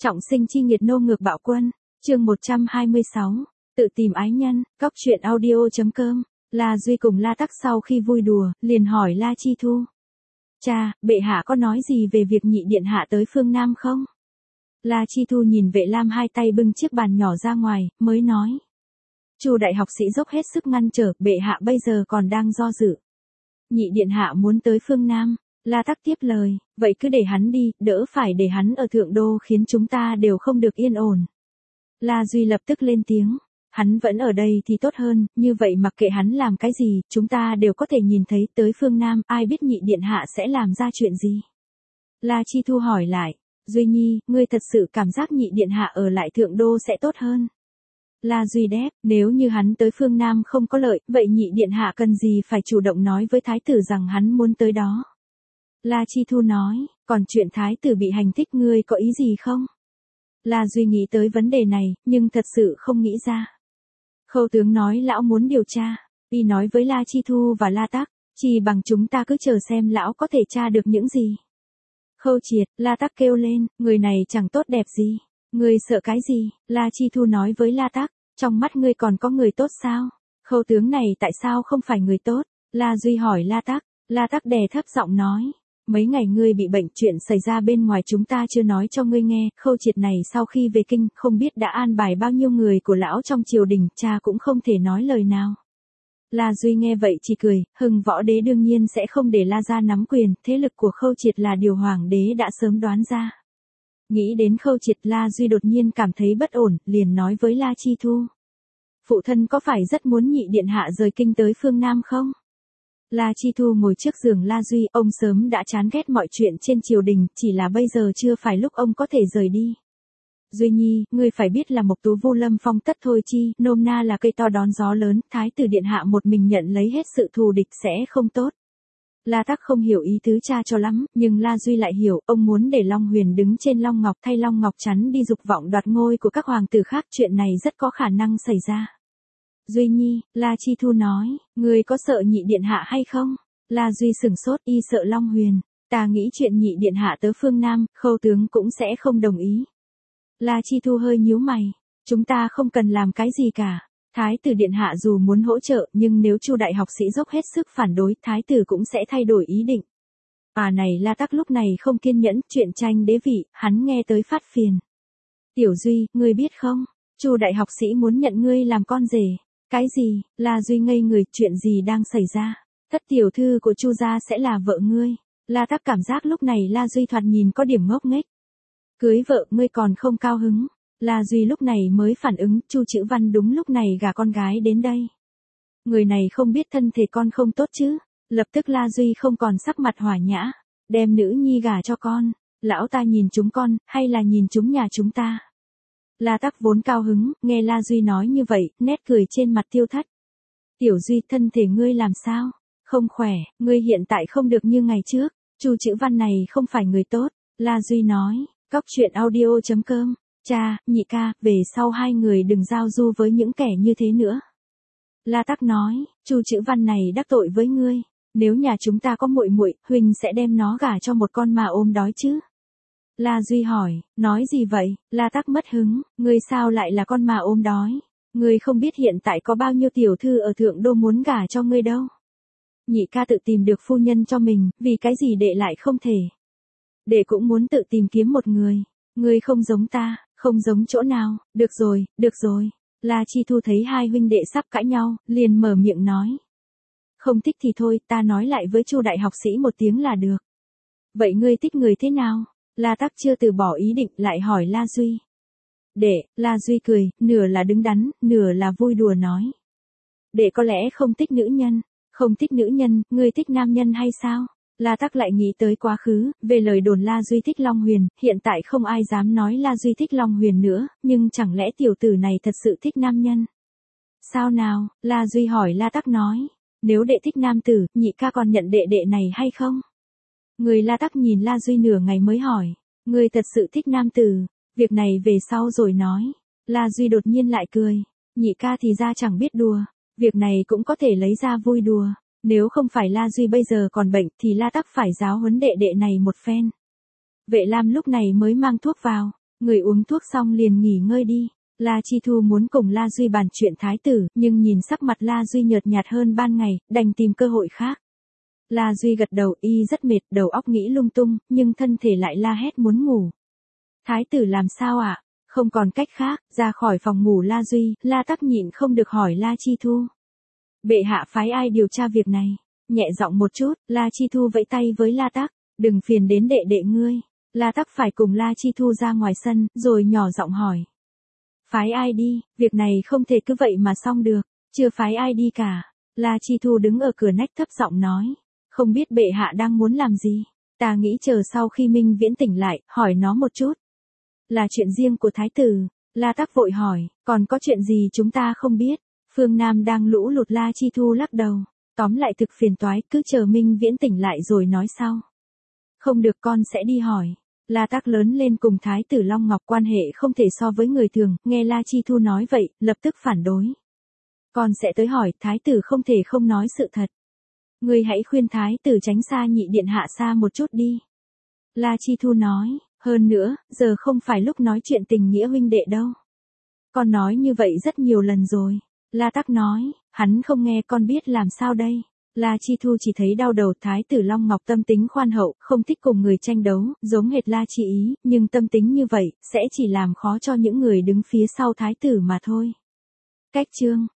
Trọng sinh chi nghiệt nô ngược bạo quân, chương 126, tự tìm ái nhân, góc truyện audio.com, La Duy cùng La Tắc sau khi vui đùa, liền hỏi La Chi Thu. Cha, bệ hạ có nói gì về việc nhị điện hạ tới phương Nam không? La Chi Thu nhìn Vệ Lam hai tay bưng chiếc bàn nhỏ ra ngoài, mới nói. Chu đại học sĩ dốc hết sức ngăn trở, bệ hạ bây giờ còn đang do dự. Nhị điện hạ muốn tới phương Nam. La Tắc tiếp lời, vậy cứ để hắn đi, đỡ phải để hắn ở thượng đô khiến chúng ta đều không được yên ổn. La Duy lập tức lên tiếng, hắn vẫn ở đây thì tốt hơn, như vậy mặc kệ hắn làm cái gì, chúng ta đều có thể nhìn thấy tới phương Nam, ai biết nhị điện hạ sẽ làm ra chuyện gì. La Chi Thu hỏi lại, Duy Nhi, ngươi thật sự cảm giác nhị điện hạ ở lại thượng đô sẽ tốt hơn. La Duy đáp, nếu như hắn tới phương Nam không có lợi, vậy nhị điện hạ cần gì phải chủ động nói với thái tử rằng hắn muốn tới đó. La Chi Thu nói, còn chuyện thái tử bị hành thích ngươi có ý gì không? La Duy nghĩ tới vấn đề này, nhưng thật sự không nghĩ ra. Khâu tướng nói lão muốn điều tra, y nói với La Chi Thu và La Tắc, chỉ bằng chúng ta cứ chờ xem lão có thể tra được những gì. Khâu Triệt, La Tắc kêu lên, người này chẳng tốt đẹp gì, ngươi sợ cái gì? La Chi Thu nói với La Tắc, trong mắt ngươi còn có người tốt sao? Khâu tướng này tại sao không phải người tốt? La Duy hỏi La Tắc, La Tắc đè thấp giọng nói. Mấy ngày ngươi bị bệnh, chuyện xảy ra bên ngoài chúng ta chưa nói cho ngươi nghe, Khâu Triệt này sau khi về kinh không biết đã an bài bao nhiêu người của lão trong triều đình, cha cũng không thể nói lời nào. La Duy nghe vậy chỉ cười, Hưng Võ Đế đương nhiên sẽ không để La gia nắm quyền, thế lực của Khâu Triệt là điều Hoàng đế đã sớm đoán ra. Nghĩ đến Khâu Triệt, La Duy đột nhiên cảm thấy bất ổn, liền nói với La Chi Thu. Phụ thân có phải rất muốn nhị điện hạ rời kinh tới phương Nam không? La Chi Thu ngồi trước giường La Duy, ông sớm đã chán ghét mọi chuyện trên triều đình, chỉ là bây giờ chưa phải lúc ông có thể rời đi. Duy Nhi, ngươi phải biết là Mộc Tú Vu Lâm Phong tất thôi chi, nôm na là cây to đón gió lớn, thái tử điện hạ một mình nhận lấy hết sự thù địch sẽ không tốt. La Tắc không hiểu ý tứ cha cho lắm, nhưng La Duy lại hiểu, ông muốn để Long Huyền đứng trên Long Ngọc thay Long Ngọc chắn đi dục vọng đoạt ngôi của các hoàng tử khác, chuyện này rất có khả năng xảy ra. Duy Nhi, La Chi Thu nói, ngươi có sợ nhị điện hạ hay không? La Duy sửng sốt, y sợ Long Huyền, ta nghĩ chuyện nhị điện hạ tới phương Nam, Khâu tướng cũng sẽ không đồng ý. La Chi Thu hơi nhíu mày, chúng ta không cần làm cái gì cả. Thái tử điện hạ dù muốn hỗ trợ, nhưng nếu Chu đại học sĩ dốc hết sức phản đối, thái tử cũng sẽ thay đổi ý định. Này La Tắc lúc này không kiên nhẫn, chuyện tranh đế vị, hắn nghe tới phát phiền. Tiểu Duy, ngươi biết không, Chu đại học sĩ muốn nhận ngươi làm con rể. Cái gì? La Duy ngây người, chuyện gì đang xảy ra? Thất tiểu thư của Chu gia sẽ là vợ ngươi. La Tắc cảm giác lúc này La Duy thoạt nhìn có điểm ngốc nghếch. Cưới vợ ngươi còn không cao hứng. La Duy lúc này mới phản ứng, Chu Chữ Văn đúng lúc này gả con gái đến đây. Người này không biết thân thể con không tốt chứ? Lập tức La Duy không còn sắc mặt hòa nhã, đem nữ nhi gả cho con. Lão ta nhìn chúng con, hay là nhìn chúng nhà chúng ta? La Tắc vốn cao hứng, nghe La Duy nói như vậy, nét cười trên mặt tiêu thất. Tiểu Duy, thân thể ngươi làm sao? Không khỏe, ngươi hiện tại không được như ngày trước. Chu Chữ Văn này không phải người tốt. La Duy nói, góc truyện audio.com, cha, nhị ca, về sau hai người đừng giao du với những kẻ như thế nữa. La Tắc nói, Chu Chữ Văn này đắc tội với ngươi. Nếu nhà chúng ta có muội muội, huynh sẽ đem nó gả cho một con mà ôm đói chứ? La Duy hỏi, nói gì vậy? La Tắc mất hứng, ngươi sao lại là con mà ôm đói? Ngươi không biết hiện tại có bao nhiêu tiểu thư ở thượng đô muốn gả cho ngươi đâu. Nhị ca tự tìm được phu nhân cho mình, vì cái gì đệ lại không thể? Đệ cũng muốn tự tìm kiếm một người. Ngươi không giống ta, không giống chỗ nào, được rồi, được rồi. La Chi Thu thấy hai huynh đệ sắp cãi nhau, liền mở miệng nói. Không thích thì thôi, ta nói lại với Chu đại học sĩ một tiếng là được. Vậy ngươi thích người thế nào? La Tắc chưa từ bỏ ý định, lại hỏi La Duy. Đệ, La Duy cười, nửa là đứng đắn, nửa là vui đùa nói. Đệ có lẽ không thích nữ nhân. Không thích nữ nhân, ngươi thích nam nhân hay sao? La Tắc lại nghĩ tới quá khứ, về lời đồn La Duy thích Long Huyền, hiện tại không ai dám nói La Duy thích Long Huyền nữa, nhưng chẳng lẽ tiểu tử này thật sự thích nam nhân? Sao nào? La Duy hỏi. La Tắc nói, nếu đệ thích nam tử, nhị ca còn nhận đệ đệ này hay không? Người La Tắc nhìn La Duy nửa ngày mới hỏi, ngươi thật sự thích nam tử, việc này về sau rồi nói. La Duy đột nhiên lại cười, nhị ca thì ra chẳng biết đùa, việc này cũng có thể lấy ra vui đùa. Nếu không phải La Duy bây giờ còn bệnh thì La Tắc phải giáo huấn đệ đệ này một phen. Vệ Lam lúc này mới mang thuốc vào, Người uống thuốc xong liền nghỉ ngơi đi. La Chi Thu muốn cùng La Duy bàn chuyện thái tử, nhưng nhìn sắc mặt La Duy nhợt nhạt hơn ban ngày, đành tìm cơ hội khác. La Duy gật đầu, y rất mệt, đầu óc nghĩ lung tung, nhưng thân thể lại la hét muốn ngủ. Thái tử làm sao ạ? Không còn cách khác, ra khỏi phòng ngủ La Duy, La Tắc nhịn không được hỏi La Chi Thu. Bệ hạ phái ai điều tra việc này? Nhẹ giọng một chút, La Chi Thu vẫy tay với La Tắc, đừng phiền đến đệ đệ ngươi. La Tắc phải cùng La Chi Thu ra ngoài sân, rồi nhỏ giọng hỏi. Phái ai đi, việc này không thể cứ vậy mà xong được, chưa phái ai đi cả. La Chi Thu đứng ở cửa nách thấp giọng nói, không biết bệ hạ đang muốn làm gì, ta nghĩ chờ sau khi Minh Viễn tỉnh lại, hỏi nó một chút. Là chuyện riêng của thái tử, La Tắc vội hỏi, còn có chuyện gì chúng ta không biết, phương Nam đang lũ lụt. La Chi Thu lắc đầu, tóm lại thực phiền toái, cứ chờ Minh Viễn tỉnh lại rồi nói sau. Không được, con sẽ đi hỏi. La Tắc lớn lên cùng thái tử Long Ngọc quan hệ không thể so với người thường, nghe La Chi Thu nói vậy, lập tức phản đối. Con sẽ tới hỏi, thái tử không thể không nói sự thật. Ngươi hãy khuyên thái tử tránh xa nhị điện hạ xa một chút đi. La Chi Thu nói, hơn nữa, giờ không phải lúc nói chuyện tình nghĩa huynh đệ đâu. Con nói như vậy rất nhiều lần rồi. La Tắc nói, hắn không nghe con biết làm sao đây. La Chi Thu chỉ thấy đau đầu. Thái tử Long Ngọc tâm tính khoan hậu, không thích cùng người tranh đấu, giống hệt La Chi Ý, nhưng tâm tính như vậy, sẽ chỉ làm khó cho những người đứng phía sau thái tử mà thôi. Cách chương